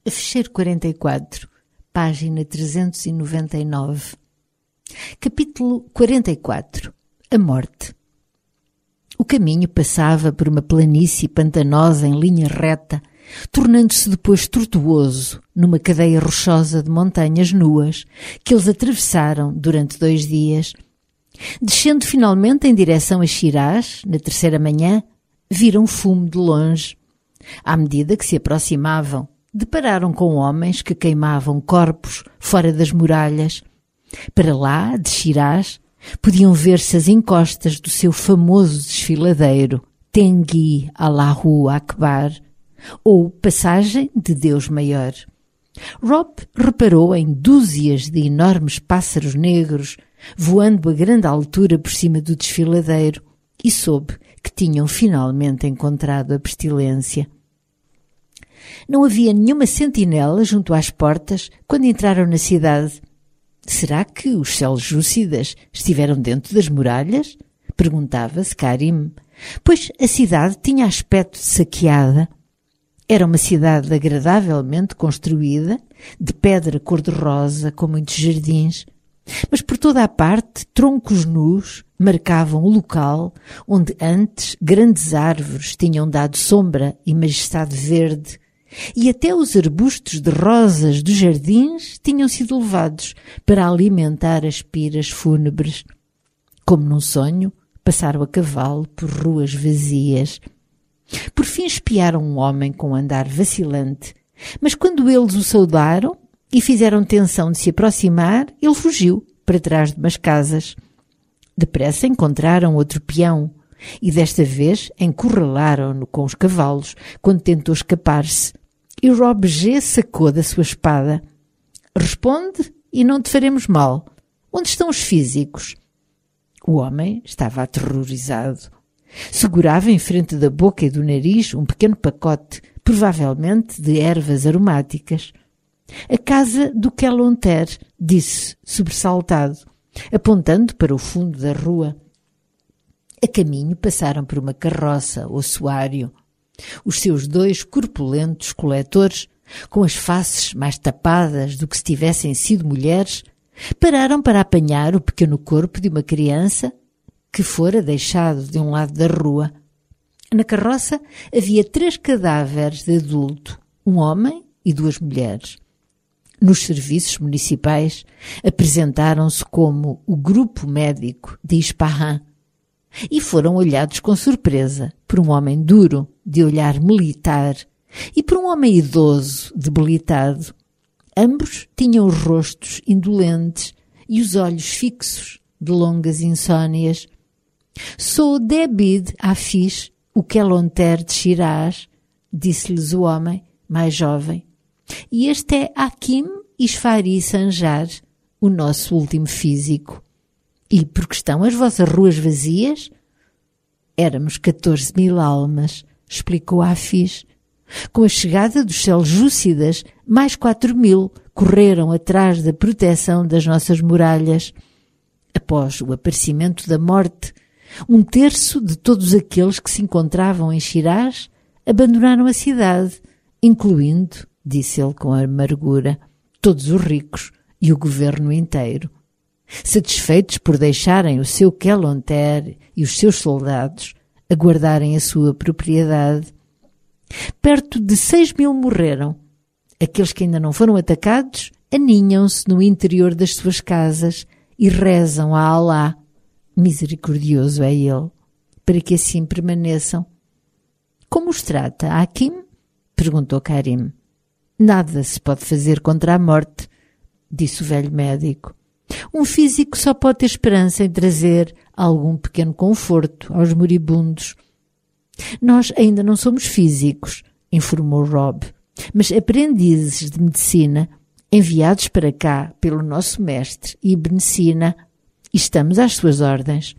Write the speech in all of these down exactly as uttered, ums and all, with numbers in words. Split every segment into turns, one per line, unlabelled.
Fecheiro quarenta e quatro, página trezentos e noventa e nove. Capítulo quarenta e quatro. A morte. O caminho passava por uma planície pantanosa em linha reta, tornando-se depois tortuoso numa cadeia rochosa de montanhas nuas que eles atravessaram durante dois dias. Descendo finalmente em direção a Shiraz, na terceira manhã, viram fumo de longe. À medida que se aproximavam, depararam com homens que queimavam corpos fora das muralhas. Para lá, de Shiraz, podiam ver-se as encostas do seu famoso desfiladeiro, Tenghi Allahu Akbar, ou Passagem de Deus Maior. Rob reparou em dúzias de enormes pássaros negros voando a grande altura por cima do desfiladeiro e soube que tinham finalmente encontrado a pestilência. Não havia nenhuma sentinela junto às portas quando entraram na cidade. Será que os seljúcidas estiveram dentro das muralhas? Perguntava-se Karim, pois a cidade tinha aspecto de saqueada. Era uma cidade agradavelmente construída, de pedra cor-de-rosa, com muitos jardins. Mas por toda a parte, troncos nus marcavam o local onde antes grandes árvores tinham dado sombra e majestade verde, e até os arbustos de rosas dos jardins tinham sido levados para alimentar as piras fúnebres. Como num sonho, passaram a cavalo por ruas vazias. Por fim espiaram um homem com um andar vacilante, mas quando eles o saudaram e fizeram tenção de se aproximar, ele fugiu para trás de umas casas. Depressa encontraram outro peão e desta vez encurralaram-no com os cavalos quando tentou escapar-se. E Rob G. sacou da sua espada. Responde e não te faremos mal. Onde estão os físicos? O homem estava aterrorizado. Segurava em frente da boca e do nariz um pequeno pacote, provavelmente de ervas aromáticas. A casa do Kelonter, disse, sobressaltado, apontando para o fundo da rua. A caminho passaram por uma carroça, ossuário. Os seus dois corpulentos coletores, com as faces mais tapadas do que se tivessem sido mulheres, pararam para apanhar o pequeno corpo de uma criança que fora deixado de um lado da rua. Na carroça havia três cadáveres de adulto, um homem e duas mulheres. Nos serviços municipais apresentaram-se como o grupo médico de Ispahan e foram olhados com surpresa por um homem duro, de olhar militar, e por um homem idoso, debilitado. Ambos tinham os rostos indolentes e os olhos fixos de longas insônias. Sou Debid Hafiz, o Kelonter de Shiraz, disse-lhes o homem, mais jovem. E este é Hakim Isfari Sanjar, o nosso último físico. E por que estão as vossas ruas vazias? Éramos catorze mil almas, explicou Hafiz. Com a chegada dos seljúcidas, mais quatro mil correram atrás da proteção das nossas muralhas. Após o aparecimento da morte, um terço de todos aqueles que se encontravam em Shiraz abandonaram a cidade, incluindo, disse ele com amargura, todos os ricos e o governo inteiro. Satisfeitos por deixarem o seu Kelonter e os seus soldados a guardarem a sua propriedade. Perto de seis mil morreram. Aqueles que ainda não foram atacados aninham-se no interior das suas casas e rezam a Alá, misericordioso é Ele, para que assim permaneçam. Como os trata Hakim? Perguntou Karim. Nada se pode fazer contra a morte, disse o velho médico. Um físico só pode ter esperança em trazer algum pequeno conforto aos moribundos. Nós ainda não somos físicos, informou Rob, mas aprendizes de medicina, enviados para cá pelo nosso mestre Ibn Sina, e estamos às suas ordens.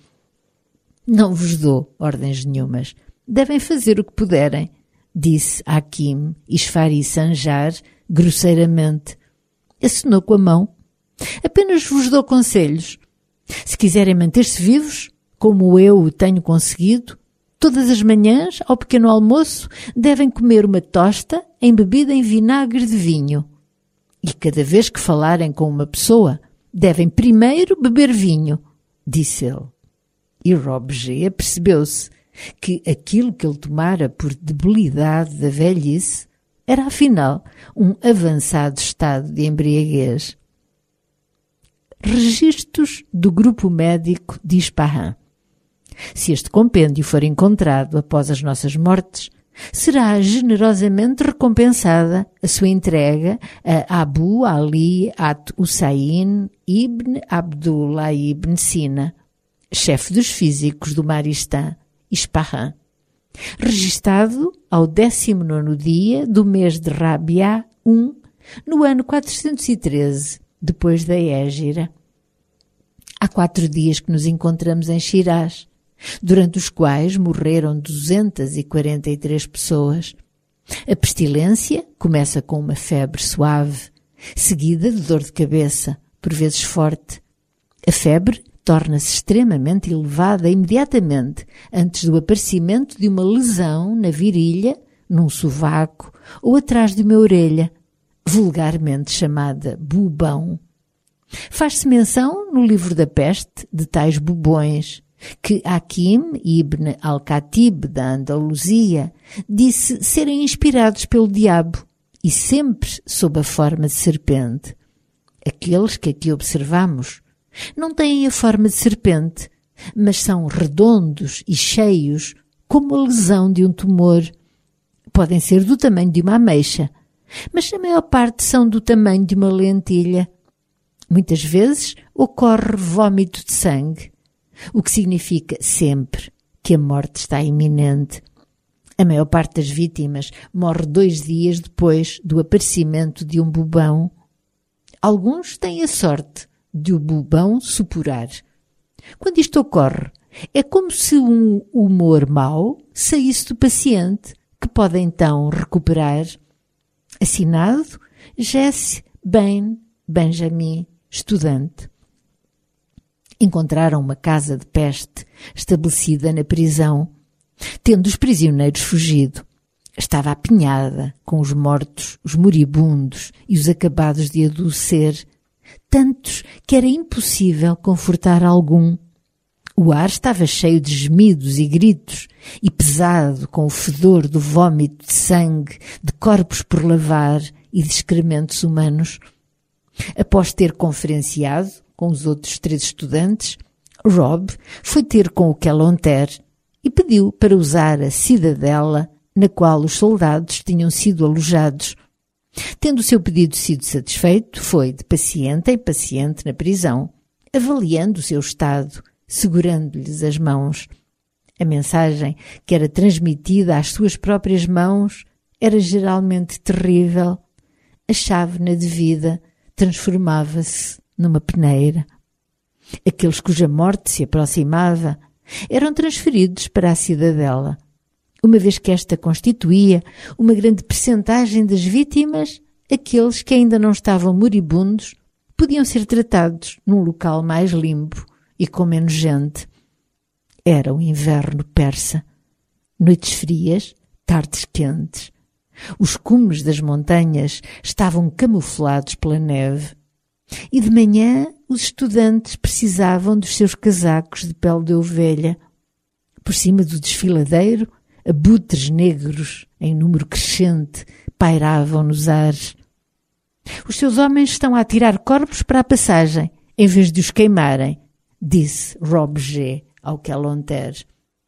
Não vos dou ordens nenhumas. Devem fazer o que puderem, disse Hakim Isfari Sanjar grosseiramente. Acenou com a mão. Apenas vos dou conselhos. Se quiserem manter-se vivos, como eu o tenho conseguido, Todas as manhãs, ao pequeno almoço, devem comer uma tosta embebida em vinagre de vinho. E cada vez que falarem com uma pessoa, devem primeiro beber vinho, disse ele. E Rob G. apercebeu-se que aquilo que ele tomara por debilidade da velhice era, afinal, um avançado estado de embriaguez. Registros do Grupo Médico de Ispahan. Se este compêndio for encontrado após as nossas mortes, será generosamente recompensada a sua entrega a Abu Ali at-Hussein ibn Abdullah ibn Sina, chefe dos físicos do Maristã, Ispahan, registado ao décimo nono dia do mês de Rabiá I, no ano quatrocentos e treze, depois da Hégira. Há quatro dias que nos encontramos em Shiraz, durante os quais morreram duzentas e quarenta e três pessoas. A pestilência começa com uma febre suave, seguida de dor de cabeça, por vezes forte. A febre torna-se extremamente elevada imediatamente antes do aparecimento de uma lesão na virilha, num sovaco ou atrás de uma orelha, vulgarmente chamada bubão. Faz-se menção no livro da peste de tais bubões, que Hakim ibn al-Khatib da Andaluzia disse serem inspirados pelo diabo e sempre sob a forma de serpente. Aqueles que aqui observamos não têm a forma de serpente, mas são redondos e cheios como a lesão de um tumor. Podem ser do tamanho de uma ameixa, mas a maior parte são do tamanho de uma lentilha. Muitas vezes ocorre vômito de sangue, o que significa sempre que a morte está iminente. A maior parte das vítimas morre dois dias depois do aparecimento de um bubão. Alguns têm a sorte de o bubão supurar. Quando isto ocorre, é como se um humor mau saísse do paciente, que pode então recuperar. Assinado Jesse Ben Benjamin, estudante. Encontraram uma casa de peste estabelecida na prisão, tendo os prisioneiros fugido. Estava apinhada com os mortos, os moribundos e os acabados de adoecer, tantos que era impossível confortar algum. O ar estava cheio de gemidos e gritos e pesado com o fedor do vômito de sangue, de corpos por lavar e de excrementos humanos. Após ter conferenciado com os outros três estudantes, Rob foi ter com o Kelonter e pediu para usar a cidadela na qual os soldados tinham sido alojados. Tendo o seu pedido sido satisfeito, foi de paciente em paciente na prisão, avaliando o seu estado, segurando-lhes as mãos. A mensagem que era transmitida às suas próprias mãos era geralmente terrível. A chávena de vida transformava-se numa peneira. Aqueles cuja morte se aproximava eram transferidos para a cidadela, uma vez que esta constituía uma grande percentagem das vítimas. Aqueles que ainda não estavam moribundos podiam ser tratados num local mais limpo e com menos gente. Era o inverno persa. Noites frias, tardes quentes. Os cumes das montanhas estavam camuflados pela neve. E de manhã os estudantes precisavam dos seus casacos de pele de ovelha. Por cima do desfiladeiro, abutres negros, em número crescente, pairavam nos ares. Os seus homens estão a atirar corpos para a passagem, em vez de os queimarem, disse Rob G. ao Kelonter.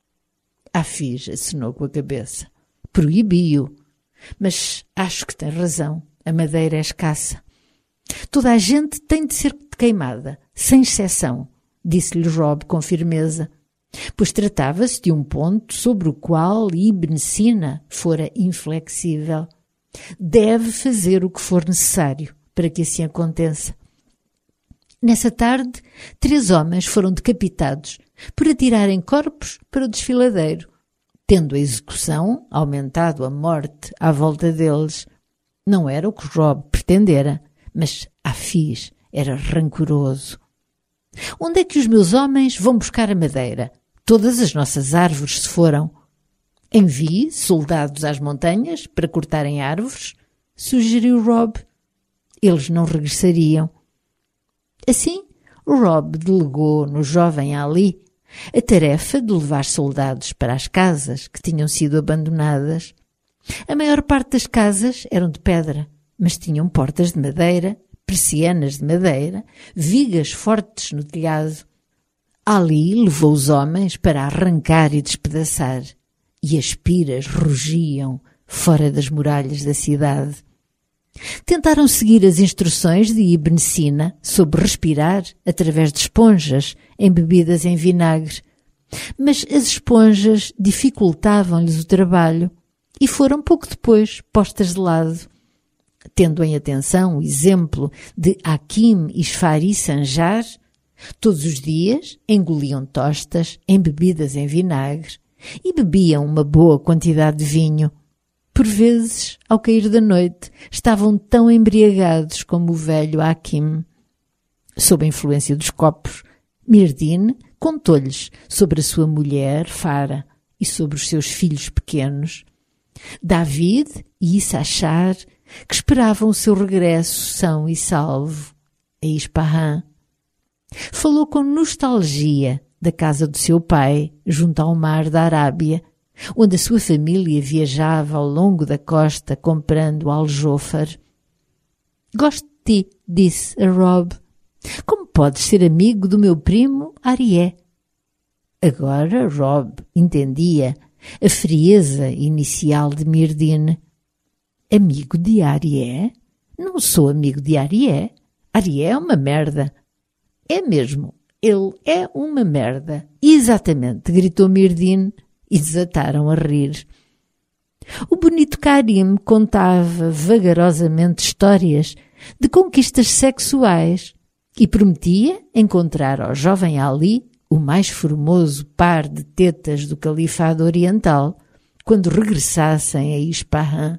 Hafiz acenou com a cabeça. Proibi-o. Mas acho que tem razão. A madeira é escassa. Toda a gente tem de ser queimada, sem exceção, disse-lhe Rob com firmeza, pois tratava-se de um ponto sobre o qual Ibn Sina fora inflexível. Deve fazer o que for necessário para que assim aconteça. Nessa tarde, três homens foram decapitados por atirarem corpos para o desfiladeiro, tendo a execução aumentado a morte à volta deles. Não era o que Rob pretendera, mas Hafiz era rancoroso. Onde é que os meus homens vão buscar a madeira? Todas as nossas árvores se foram. Envie soldados às montanhas para cortarem árvores, sugeriu Rob. Eles não regressariam. Assim, Rob delegou no jovem Ali a tarefa de levar soldados para as casas que tinham sido abandonadas. A maior parte das casas eram de pedra, mas tinham portas de madeira, persianas de madeira, vigas fortes no telhado. Ali levou os homens para arrancar e despedaçar, e as piras rugiam fora das muralhas da cidade. Tentaram seguir as instruções de Ibn Sina sobre respirar através de esponjas embebidas em vinagre, mas as esponjas dificultavam-lhes o trabalho e foram pouco depois postas de lado. Tendo em atenção o exemplo de Hakim Isfari Sanjar, todos os dias engoliam tostas embebidas em vinagre e bebiam uma boa quantidade de vinho. Por vezes, ao cair da noite, estavam tão embriagados como o velho Hakim. Sob a influência dos copos, Mirdin contou-lhes sobre a sua mulher, Fara, e sobre os seus filhos pequenos, David e Issachar, que esperavam o seu regresso são e salvo a Ispahan. Falou com nostalgia da casa do seu pai, junto ao mar da Arábia, onde a sua família viajava ao longo da costa comprando aljôfar. Gosto de ti, disse a Rob. Como podes ser amigo do meu primo Arié? Agora Rob entendia a frieza inicial de Mirdin. Amigo de Arié? Não sou amigo de Arié. Arié é uma merda. É mesmo, ele é uma merda. Exatamente, gritou Mirdin. E desataram a rir. O bonito Karim contava vagarosamente histórias de conquistas sexuais e prometia encontrar ao jovem Ali o mais formoso par de tetas do califado oriental quando regressassem a Ispahan.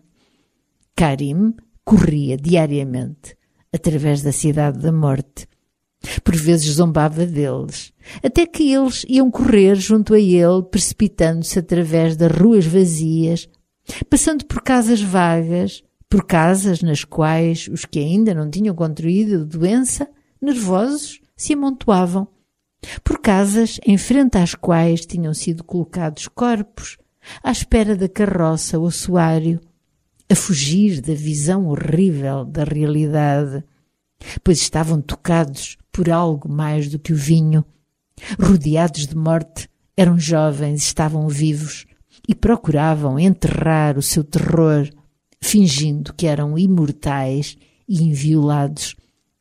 Karim corria diariamente através da cidade da morte. Por vezes zombava deles, até que eles iam correr junto a ele, precipitando-se através das ruas vazias, passando por casas vagas, por casas nas quais os que ainda não tinham contraído a doença, nervosos, se amontoavam, por casas em frente às quais tinham sido colocados corpos, à espera da carroça ou assoalho, a fugir da visão horrível da realidade, pois estavam tocados por algo mais do que o vinho. Rodeados de morte, eram jovens, estavam vivos e procuravam enterrar o seu terror, fingindo que eram imortais e inviolados.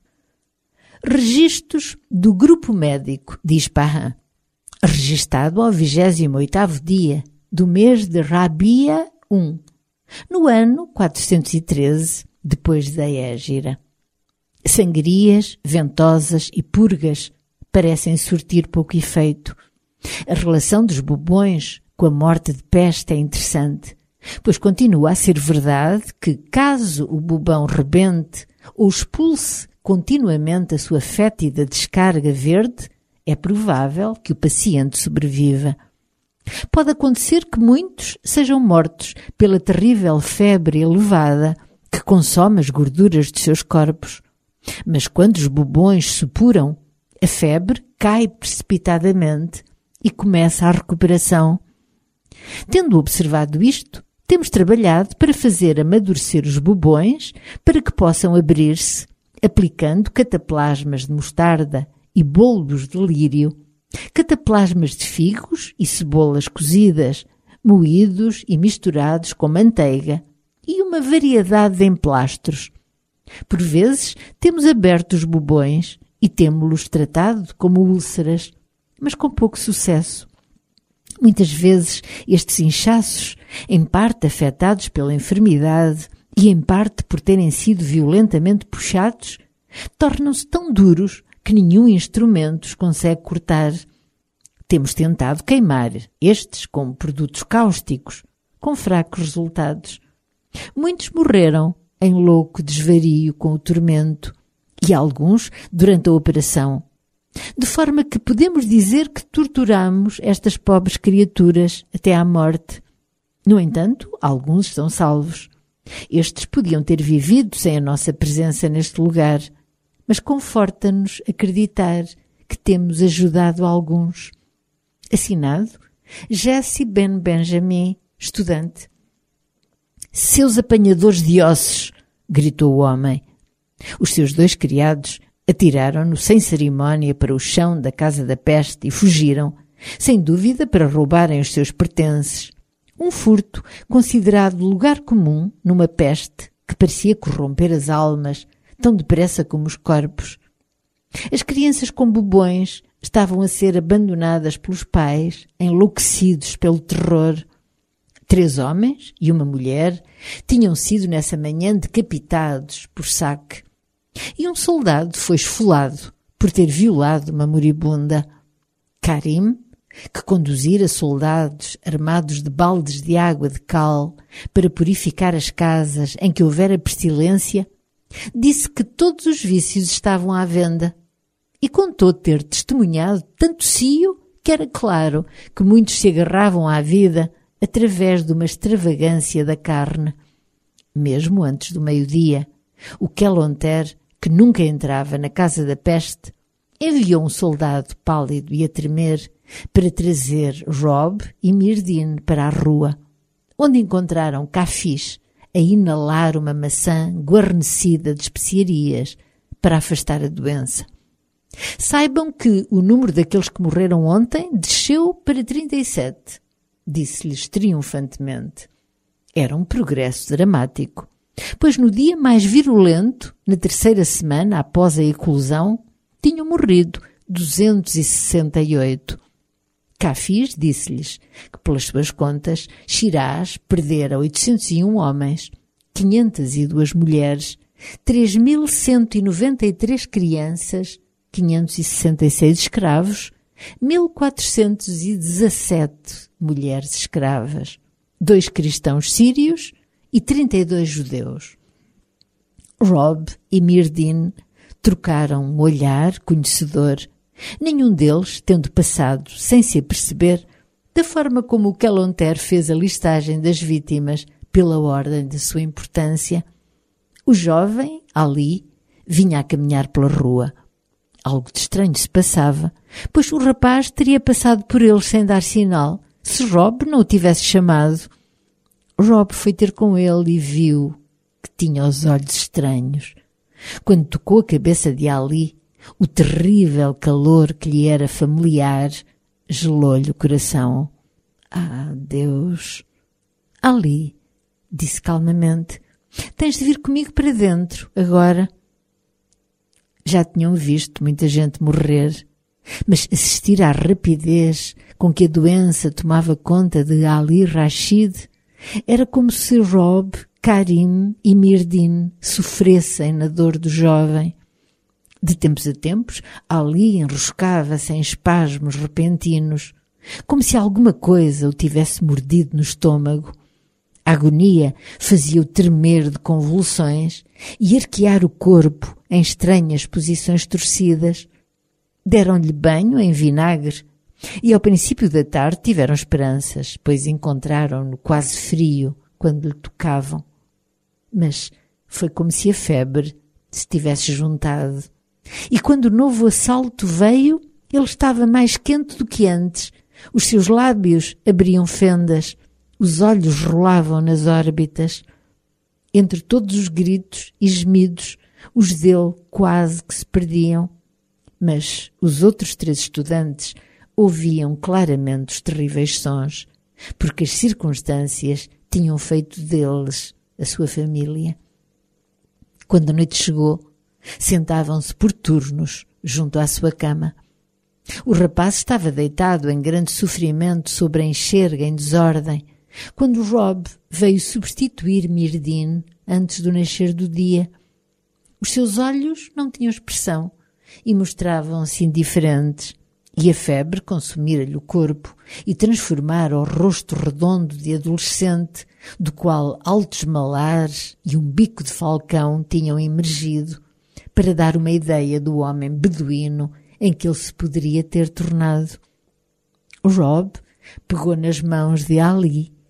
Registros do Grupo Médico de Ispahan, registado ao vigésimo oitavo dia do mês de Rabia I, no ano quatrocentos e treze, depois da Hégira. Sangrias, ventosas e purgas parecem surtir pouco efeito. A relação dos bubões com a morte de peste é interessante, pois continua a ser verdade que, caso o bubão rebente ou expulse continuamente a sua fétida descarga verde, é provável que o paciente sobreviva. Pode acontecer que muitos sejam mortos pela terrível febre elevada que consome as gorduras de seus corpos. Mas quando os bubões supuram, a febre cai precipitadamente e começa a recuperação. Tendo observado isto, temos trabalhado para fazer amadurecer os bubões para que possam abrir-se, aplicando cataplasmas de mostarda e bolbos de lírio, cataplasmas de figos e cebolas cozidas, moídos e misturados com manteiga e uma variedade de emplastros. Por vezes temos aberto os bubões e temos-los tratado como úlceras, mas com pouco sucesso. Muitas vezes estes inchaços, em parte afetados pela enfermidade e em parte por terem sido violentamente puxados, tornam-se tão duros que nenhum instrumento os consegue cortar. Temos tentado queimar estes com produtos cáusticos, com fracos resultados. Muitos morreram em louco desvario com o tormento, e alguns durante a operação, de forma que podemos dizer que torturamos estas pobres criaturas até à morte. No entanto, alguns estão salvos. Estes podiam ter vivido sem a nossa presença neste lugar, mas conforta-nos acreditar que temos ajudado alguns. Assinado Jesse Ben Benjamin, estudante. Seus apanhadores de ossos, gritou o homem. Os seus dois criados atiraram-no sem cerimónia para o chão da casa da peste e fugiram, sem dúvida para roubarem os seus pertences. Um furto considerado lugar comum numa peste que parecia corromper as almas tão depressa como os corpos. As crianças com bubões estavam a ser abandonadas pelos pais, enlouquecidos pelo terror. Três homens e uma mulher tinham sido nessa manhã decapitados por saque. E um soldado foi esfolado por ter violado uma moribunda. Karim, que conduzira soldados armados de baldes de água de cal para purificar as casas em que houvera pestilência, disse que todos os vícios estavam à venda e contou ter testemunhado tanto cio que era claro que muitos se agarravam à vida através de uma extravagância da carne. Mesmo antes do meio-dia, o Quelonter, que nunca entrava na casa da peste, enviou um soldado pálido e a tremer para trazer Rob e Myrdhinn para a rua, onde encontraram Cafis a inalar uma maçã guarnecida de especiarias para afastar a doença. Saibam que o número daqueles que morreram ontem desceu para trinta e sete, disse-lhes triunfantemente. Era um progresso dramático, pois no dia mais virulento, na terceira semana após a eclosão, tinham morrido duzentos e sessenta e oito. Cafis disse-lhes que, pelas suas contas, Shiraz perdera oitocentos e um homens, quinhentas e duas mulheres, três mil cento e noventa e três crianças, quinhentos e sessenta e seis escravos, mil quatrocentos e dezassete mulheres escravas, dois cristãos sírios e trinta e dois judeus. Rob e Myrdhinn trocaram um olhar conhecedor, nenhum deles tendo passado, sem se aperceber, da forma como o Quelonter fez a listagem das vítimas pela ordem de sua importância. O jovem, Ali, vinha a caminhar pela rua. Algo de estranho se passava, pois o rapaz teria passado por eles sem dar sinal, se Rob não o tivesse chamado. Rob foi ter com ele e viu que tinha os olhos estranhos. Quando tocou a cabeça de Ali, o terrível calor que lhe era familiar gelou-lhe o coração. Ah, Deus! Ali, disse calmamente, tens de vir comigo para dentro, agora. Já tinham visto muita gente morrer, mas assistir à rapidez com que a doença tomava conta de Ali Rashid era como se Rob, Karim e Myrdhinn sofressem na dor do jovem. De tempos a tempos, Ali enroscava-se em espasmos repentinos, como se alguma coisa o tivesse mordido no estômago. A agonia fazia-o tremer de convulsões e arquear o corpo em estranhas posições torcidas. Deram-lhe banho em vinagre e ao princípio da tarde tiveram esperanças, pois encontraram-no quase frio quando lhe tocavam. Mas foi como se a febre se tivesse juntado. E quando o novo assalto veio, ele estava mais quente do que antes. Os seus lábios abriam fendas, os olhos rolavam nas órbitas. Entre todos os gritos e gemidos, os dele quase que se perdiam. Mas os outros três estudantes ouviam claramente os terríveis sons, porque as circunstâncias tinham feito deles a sua família. Quando a noite chegou, sentavam-se por turnos junto à sua cama. O rapaz estava deitado em grande sofrimento sobre a enxerga em desordem, quando Rob veio substituir Myrdhinn antes do nascer do dia. Os seus olhos não tinham expressão e mostravam-se indiferentes, e a febre consumira-lhe o corpo e transformara o rosto redondo de adolescente, do qual altos malares e um bico de falcão tinham emergido, para dar uma ideia do homem beduíno em que ele se poderia ter tornado. Rob pegou nas mãos de Ali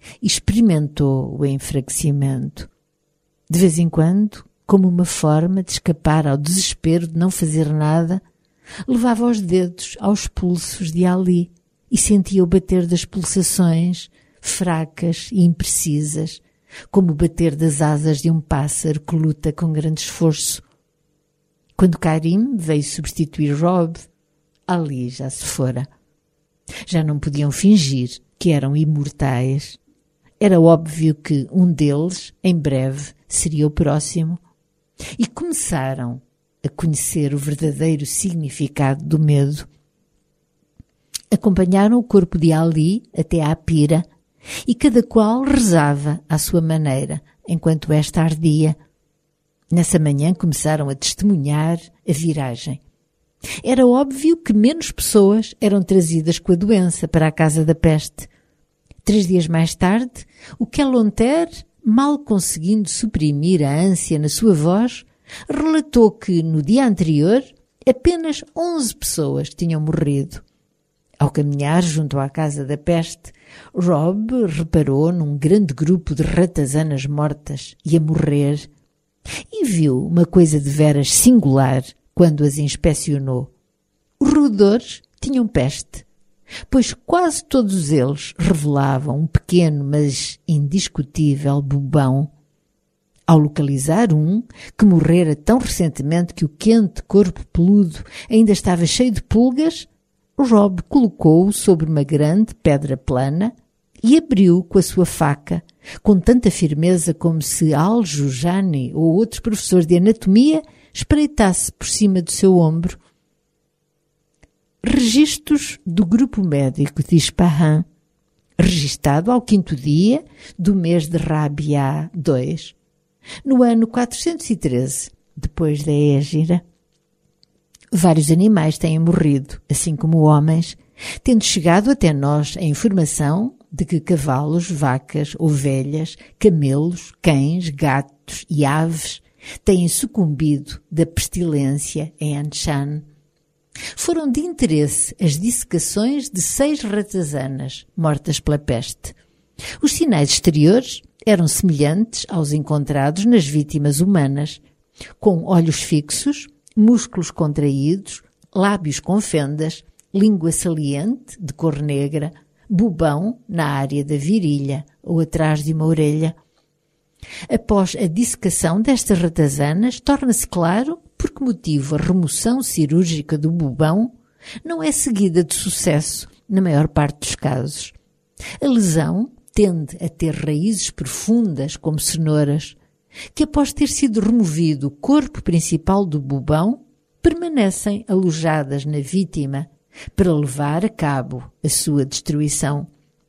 e experimentou o enfraquecimento. De vez em quando, como uma forma de escapar ao desespero de não fazer nada, levava os dedos aos pulsos de Ali e sentia o bater das pulsações, fracas e imprecisas, como o bater das asas de um pássaro que luta com grande esforço. Quando Karim veio substituir Rob, Ali já se fora. Já não podiam fingir que eram imortais. Era óbvio que um deles, em breve, seria o próximo. E começaram a conhecer o verdadeiro significado do medo. Acompanharam o corpo de Ali até à pira e cada qual rezava à sua maneira, enquanto esta ardia. Nessa manhã começaram a testemunhar a viragem. Era óbvio que menos pessoas eram trazidas com a doença para a casa da peste. Três dias mais tarde, o Kelonter, mal conseguindo suprimir a ânsia na sua voz, relatou que, no dia anterior, apenas onze pessoas tinham morrido. Ao caminhar junto à casa da peste, Rob reparou num grande grupo de ratazanas mortas e a morrer e viu uma coisa de veras singular quando as inspecionou. Os roedores tinham peste, pois quase todos eles revelavam um pequeno, mas indiscutível bubão. Ao localizar um, que morrera tão recentemente que o quente corpo peludo ainda estava cheio de pulgas, Rob colocou-o sobre uma grande pedra plana e abriu com a sua faca, com tanta firmeza como se Al-Jujani ou outro professor de anatomia espreitasse por cima do seu ombro. Registros do grupo médico de Ispahan, registado ao quinto dia do mês de Rabia dois, no ano quatrocentos e treze, depois da Égira. Vários animais têm morrido, assim como homens, tendo chegado até nós a informação de que cavalos, vacas, ovelhas, camelos, cães, gatos e aves têm sucumbido da pestilência em Anshan. Foram de interesse as dissecações de seis ratazanas mortas pela peste. Os sinais exteriores eram semelhantes aos encontrados nas vítimas humanas, com olhos fixos, músculos contraídos, lábios com fendas, língua saliente, de cor negra, bubão na área da virilha ou atrás de uma orelha. Após a dissecação destas ratazanas, torna-se claro por que motivo a remoção cirúrgica do bubão não é seguida de sucesso na maior parte dos casos. A lesão tende a ter raízes profundas como cenouras, que após ter sido removido o corpo principal do bubão, permanecem alojadas na vítima para levar a cabo a sua destruição.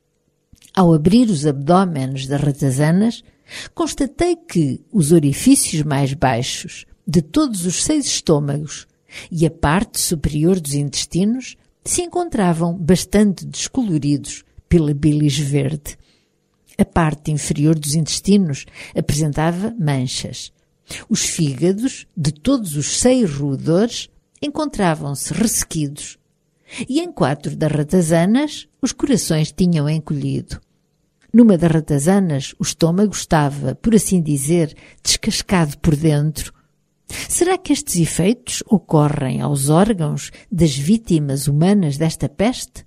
Ao abrir os abdômenes das ratazanas, constatei que os orifícios mais baixos de todos os seis estômagos e a parte superior dos intestinos se encontravam bastante descoloridos pela bilis verde. A parte inferior dos intestinos apresentava manchas. Os fígados de todos os seis roedores encontravam-se ressequidos e em quatro das ratazanas os corações tinham encolhido. Numa das ratazanas o estômago estava, por assim dizer, descascado por dentro. Será que estes efeitos ocorrem aos órgãos das vítimas humanas desta peste?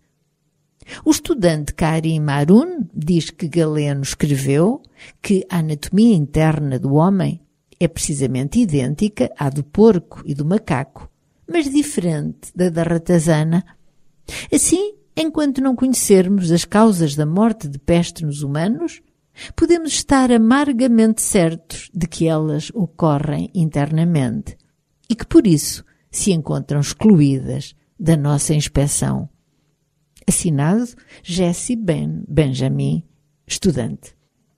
O estudante Karim Harun diz que Galeno escreveu que a anatomia interna do homem é precisamente idêntica à do porco e do macaco, mas diferente da da ratazana. Assim, enquanto não conhecermos as causas da morte de peste nos humanos, podemos estar amargamente certos de que elas ocorrem internamente e que, por isso, se encontram excluídas da nossa inspeção. Assinado Jesse Ben Benjamin, estudante.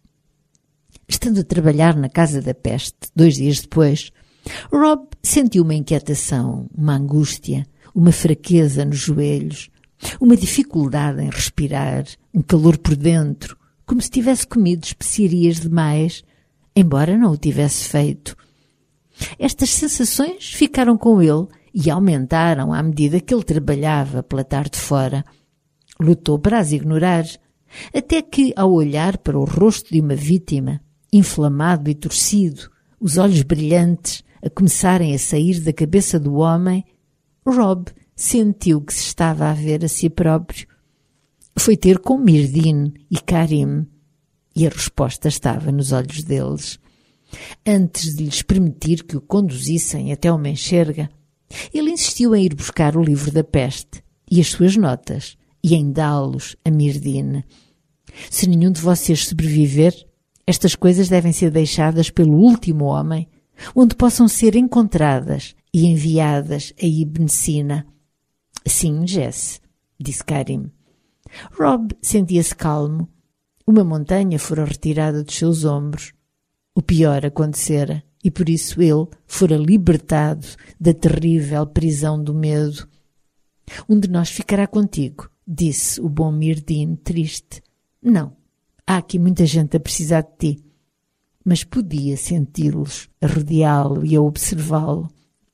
Estando a trabalhar na casa da peste, dois dias depois, Rob sentiu uma inquietação, uma angústia, uma fraqueza nos joelhos, uma dificuldade em respirar, um calor por dentro, como se tivesse comido especiarias demais, embora não o tivesse feito. Estas sensações ficaram com ele e aumentaram à medida que ele trabalhava pela tarde fora. Lutou para as ignorar, até que, ao olhar para o rosto de uma vítima, inflamado e torcido, os olhos brilhantes a começarem a sair da cabeça do homem, Rob sentiu que se estava a ver a si próprio. Foi ter com Myrdhinn e Karim, e a resposta estava nos olhos deles. Antes de lhes permitir que o conduzissem até uma enxerga, ele insistiu em ir buscar o livro da peste e as suas notas, e em dá-los a Myrdhinn. Se nenhum de vocês sobreviver, estas coisas devem ser deixadas pelo último homem, onde possam ser encontradas e enviadas a Ibn Sina. Sim, Jesse, disse Karim. Rob sentia-se calmo. Uma montanha fora retirada dos seus ombros. O pior acontecera, e por isso ele fora libertado da terrível prisão do medo. Um de nós ficará contigo, disse o bom Myrdhinn, triste. Não, há aqui muita gente a precisar de ti. Mas podia senti-los a rodeá-lo e a observá-lo.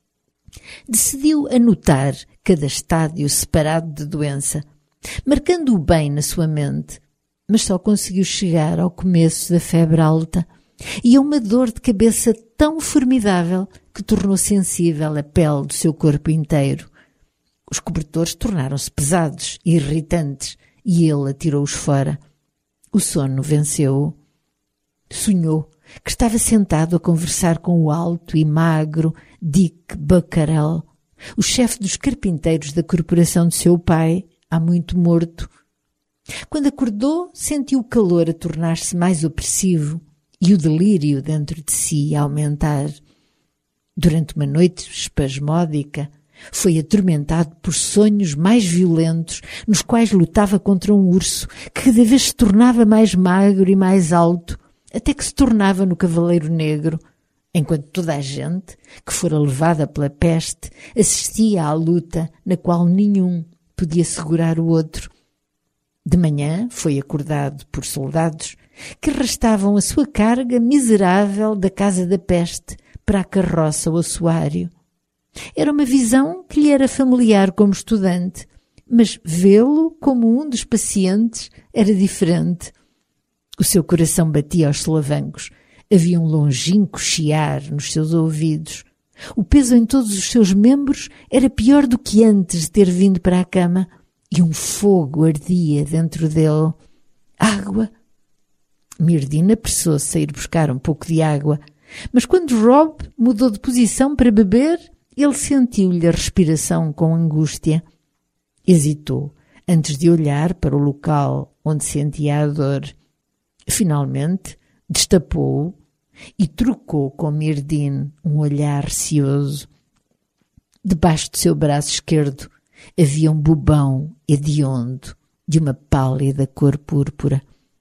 Decidiu anotar cada estádio separado de doença, marcando-o bem na sua mente, mas só conseguiu chegar ao começo da febre alta e a uma dor de cabeça tão formidável que tornou sensível a pele do seu corpo inteiro. Os cobertores tornaram-se pesados e irritantes e ele atirou-os fora. O sono venceu-o. Sonhou que estava sentado a conversar com o alto e magro Dick Buckarel, o chefe dos carpinteiros da corporação de seu pai, há muito morto. Quando acordou, sentiu o calor a tornar-se mais opressivo e o delírio dentro de si a aumentar. Durante uma noite espasmódica, foi atormentado por sonhos mais violentos, nos quais lutava contra um urso que cada vez se tornava mais magro e mais alto, até que se tornava no Cavaleiro Negro, enquanto toda a gente, que fora levada pela peste, assistia à luta na qual nenhum podia segurar o outro. De manhã foi acordado por soldados que arrastavam a sua carga miserável da casa da peste para a carroça ou assoalho. Era uma visão que lhe era familiar como estudante, mas vê-lo como um dos pacientes era diferente. O seu coração batia aos solavancos. Havia um longínquo chiar nos seus ouvidos. O peso em todos os seus membros era pior do que antes de ter vindo para a cama, e um fogo ardia dentro dele. Água! Myrdhinn apressou-se a ir buscar um pouco de água, mas quando Rob mudou de posição para beber, ele sentiu-lhe a respiração com angústia. Hesitou antes de olhar para o local onde sentia a dor. Finalmente, destapou-o e trocou com Myrdhinn um olhar receoso. Debaixo do seu braço esquerdo havia um bubão hediondo de uma pálida cor púrpura.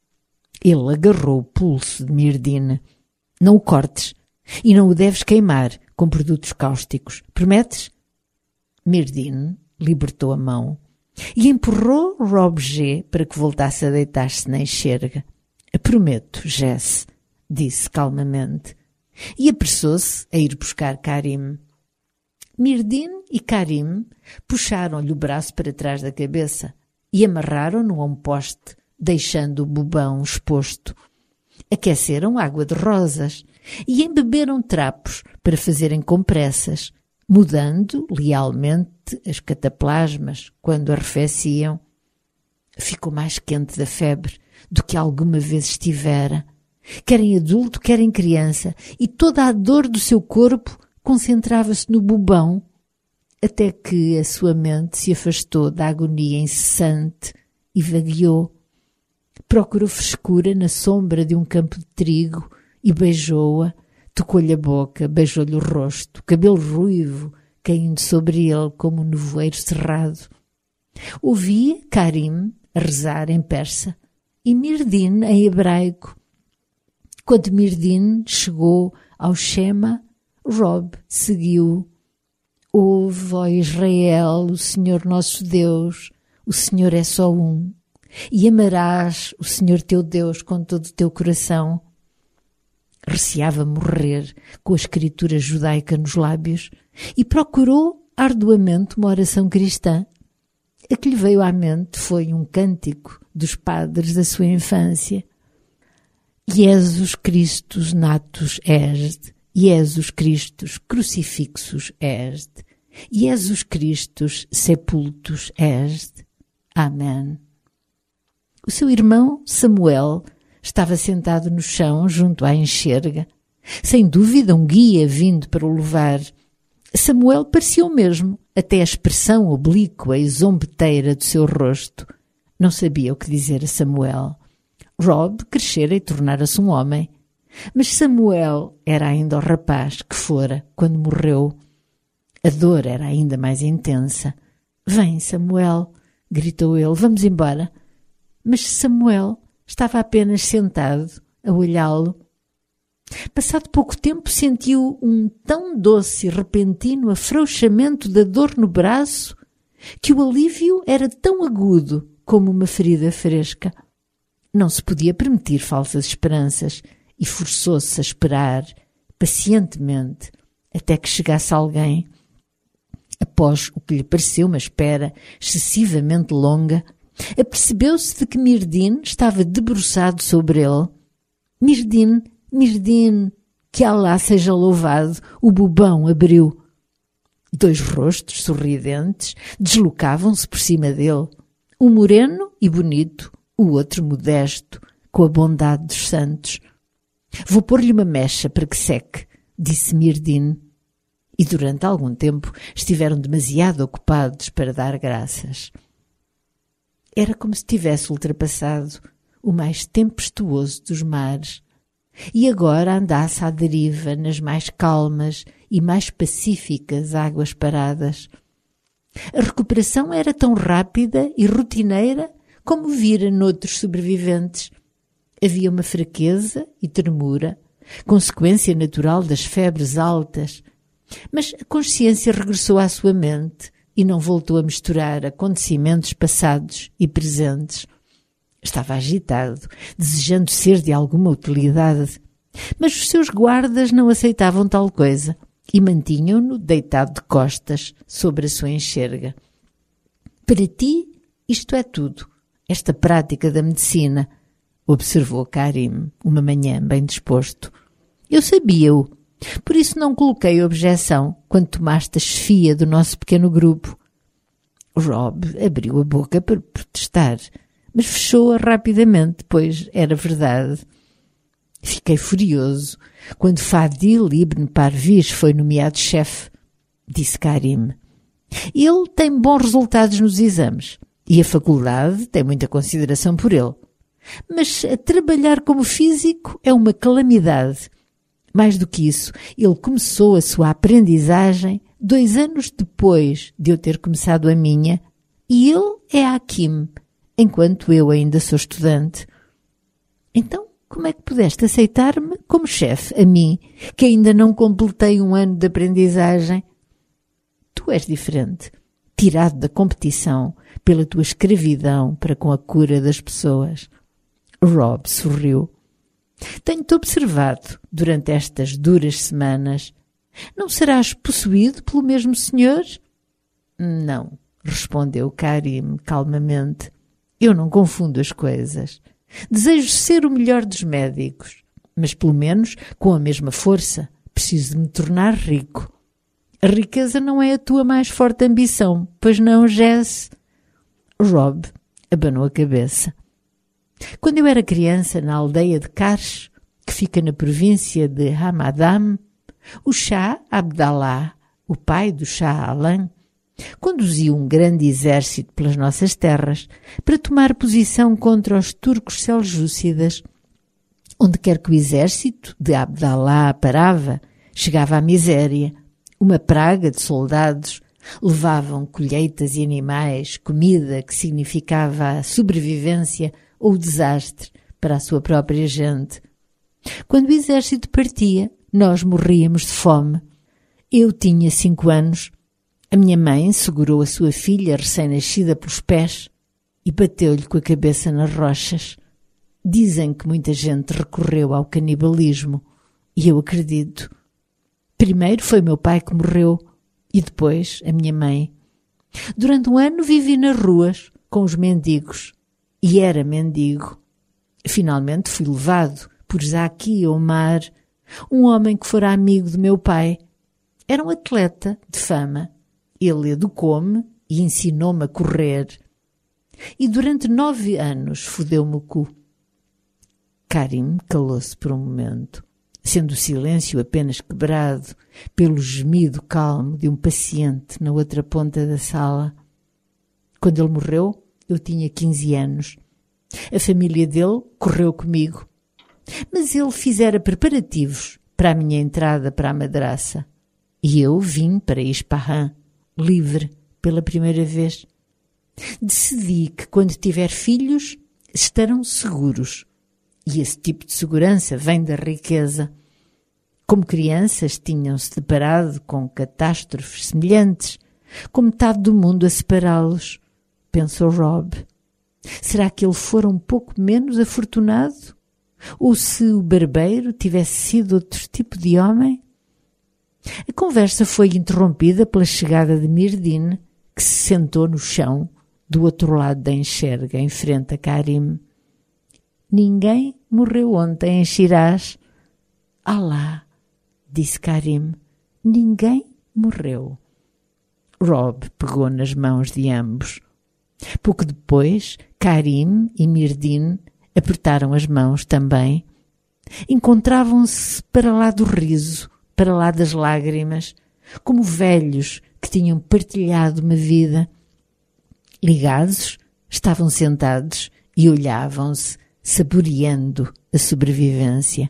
Ele agarrou o pulso de Myrdhinn. Não o cortes e não o deves queimar com produtos cáusticos. Prometes? Myrdhinn libertou a mão e empurrou Rob G para que voltasse a deitar-se na enxerga. Prometo, Jesse, disse calmamente, e apressou-se a ir buscar Karim. Myrdhinn e Karim puxaram-lhe o braço para trás da cabeça e amarraram-no a um poste, deixando o bubão exposto. Aqueceram água de rosas e embeberam trapos para fazerem compressas, mudando lealmente as cataplasmas quando arrefeciam. Ficou mais quente da febre do que alguma vez estivera, quer em adulto, quer em criança, e toda a dor do seu corpo concentrava-se no bubão, até que a sua mente se afastou da agonia incessante e vagueou. Procurou frescura na sombra de um campo de trigo e beijou-a, tocou-lhe a boca, beijou-lhe o rosto, o cabelo ruivo caindo sobre ele como um nevoeiro cerrado. Ouvia Karim a rezar em persa e Myrdhinn em hebraico. Quando Myrdhinn chegou ao Shema, Rob seguiu. Ouve, ó Israel, o Senhor nosso Deus, o Senhor é só um, e amarás o Senhor teu Deus com todo o teu coração. Receava morrer com a escritura judaica nos lábios e procurou arduamente uma oração cristã. A que lhe veio à mente foi um cântico dos padres da sua infância. Jesus Christus natus est, Jesus Christus crucifixus est, Jesus Christus sepultus est. Amém. O seu irmão Samuel estava sentado no chão junto à enxerga. Sem dúvida um guia vindo para o levar. Samuel parecia o mesmo, até a expressão oblíqua e zombeteira do seu rosto. Não sabia o que dizer a Samuel. Rob crescera e tornara-se um homem. Mas Samuel era ainda o rapaz que fora quando morreu. A dor era ainda mais intensa. «Vem, Samuel!» gritou ele. «Vamos embora!» Mas Samuel estava apenas sentado a olhá-lo. Passado pouco tempo sentiu um tão doce e repentino afrouxamento da dor no braço que o alívio era tão agudo como uma ferida fresca. Não se podia permitir falsas esperanças e forçou-se a esperar pacientemente até que chegasse alguém. Após o que lhe pareceu uma espera excessivamente longa, apercebeu-se de que Mirdin estava debruçado sobre ele. Mirdin, Mirdin, que Alá seja louvado, o bobão abriu. Dois rostos sorridentes deslocavam-se por cima dele, um moreno e bonito, o outro modesto, com a bondade dos santos. «Vou pôr-lhe uma mecha para que seque», disse Mirdin. E durante algum tempo estiveram demasiado ocupados para dar graças. Era como se tivesse ultrapassado o mais tempestuoso dos mares e agora andasse à deriva nas mais calmas e mais pacíficas águas paradas. A recuperação era tão rápida e rotineira como vira noutros sobreviventes. Havia uma fraqueza e tremura, consequência natural das febres altas, mas a consciência regressou à sua mente e não voltou a misturar acontecimentos passados e presentes. Estava agitado, desejando ser de alguma utilidade, mas os seus guardas não aceitavam tal coisa e mantinham-no deitado de costas sobre a sua enxerga. «Para ti, isto é tudo, esta prática da medicina», observou Karim, uma manhã bem disposto. «Eu sabia-o. Por isso não coloquei objeção quando tomaste a chefia do nosso pequeno grupo». Rob abriu a boca para protestar, mas fechou-a rapidamente, pois era verdade. «Fiquei furioso quando Fadil Ibn Parviz foi nomeado chefe», disse Karim. «Ele tem bons resultados nos exames e a faculdade tem muita consideração por ele. Mas a trabalhar como físico é uma calamidade. Mais do que isso, ele começou a sua aprendizagem dois anos depois de eu ter começado a minha, e ele é Hakim, enquanto eu ainda sou estudante. Então, como é que pudeste aceitar-me como chefe, a mim, que ainda não completei um ano de aprendizagem? Tu és diferente, tirado da competição pela tua escravidão para com a cura das pessoas». Rob sorriu. «Tenho-te observado durante estas duras semanas. Não serás possuído pelo mesmo senhor?» «Não», respondeu Karim calmamente. «Eu não confundo as coisas. Desejo ser o melhor dos médicos, mas pelo menos com a mesma força preciso de me tornar rico. A riqueza não é a tua mais forte ambição, pois não, Jess?» Rob abanou a cabeça. «Quando eu era criança, na aldeia de Karsh, que fica na província de Hamadam, o Shah Abdallah, o pai do Shah Alam, conduziu um grande exército pelas nossas terras para tomar posição contra os turcos seljúcidas. Onde quer que o exército de Abdallah parava, chegava à miséria. Uma praga de soldados levavam colheitas e animais, comida que significava a sobrevivência ou o desastre para a sua própria gente. Quando o exército partia, nós morríamos de fome. Eu tinha cinco anos. A minha mãe segurou a sua filha recém-nascida pelos pés e bateu-lhe com a cabeça nas rochas. Dizem que muita gente recorreu ao canibalismo e eu acredito. Primeiro foi meu pai que morreu e depois a minha mãe. Durante um ano vivi nas ruas com os mendigos e era mendigo. Finalmente fui levado por Zaki Omar, um homem que fora amigo de meu pai. Era um atleta de fama. Ele educou-me e ensinou-me a correr. E durante nove anos fodeu-me o cu. Karim calou-se por um momento, sendo o silêncio apenas quebrado pelo gemido calmo de um paciente na outra ponta da sala. Quando ele morreu, eu tinha quinze anos. A família dele correu comigo. Mas ele fizera preparativos para a minha entrada para a madraça. E eu vim para Ispahan, livre, pela primeira vez. Decidi que quando tiver filhos, estarão seguros. E esse tipo de segurança vem da riqueza. Como crianças, tinham-se deparado com catástrofes semelhantes, com metade do mundo a separá-los, pensou Rob. Será que ele fora um pouco menos afortunado? Ou se o barbeiro tivesse sido outro tipo de homem? A conversa foi interrompida pela chegada de Mirdine, que se sentou no chão, do outro lado da enxerga, em frente a Karim. Ninguém morreu ontem em Shiraz. Alá, disse Karim. Ninguém morreu. Rob pegou nas mãos de ambos. Pouco depois, Karim e Mirdine apertaram as mãos também. Encontravam-se para lá do riso, para lá das lágrimas, como velhos que tinham partilhado uma vida. Ligados, estavam sentados e olhavam-se, saboreando a sobrevivência.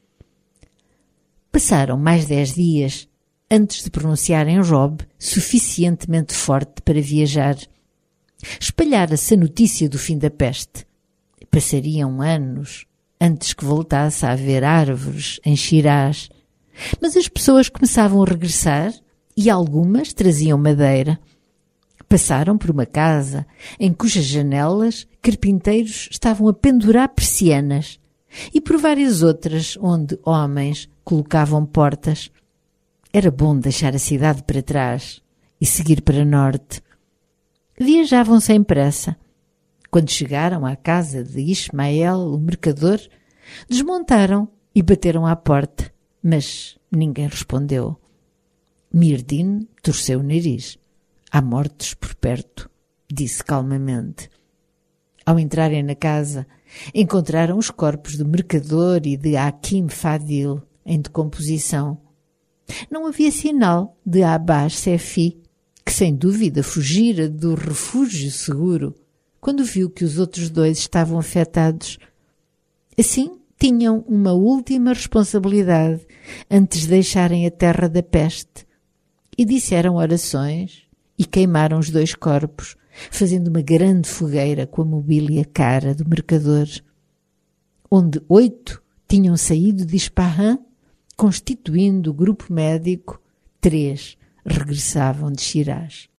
Passaram mais dez dias antes de pronunciarem Rob suficientemente forte para viajar. Espalhara-se a notícia do fim da peste. Passariam anos antes que voltasse a haver árvores em Shiraz. Mas as pessoas começavam a regressar e algumas traziam madeira. Passaram por uma casa em cujas janelas carpinteiros estavam a pendurar persianas e por várias outras onde homens colocavam portas. Era bom deixar a cidade para trás e seguir para norte. Viajavam sem pressa. Quando chegaram à casa de Ismael, o mercador, desmontaram e bateram à porta, mas ninguém respondeu. Mirdine torceu o nariz. Há mortos por perto, disse calmamente. Ao entrarem na casa, encontraram os corpos do mercador e de Hakim Fadil em decomposição. Não havia sinal de Abbas Sefi, que sem dúvida fugira do refúgio seguro quando viu que os outros dois estavam afetados. Assim, tinham uma última responsabilidade antes de deixarem a terra da peste e disseram orações e queimaram os dois corpos, fazendo uma grande fogueira com a mobília cara do mercador, onde oito tinham saído de Ispahan, constituindo o grupo médico, três regressavam de Shiraz.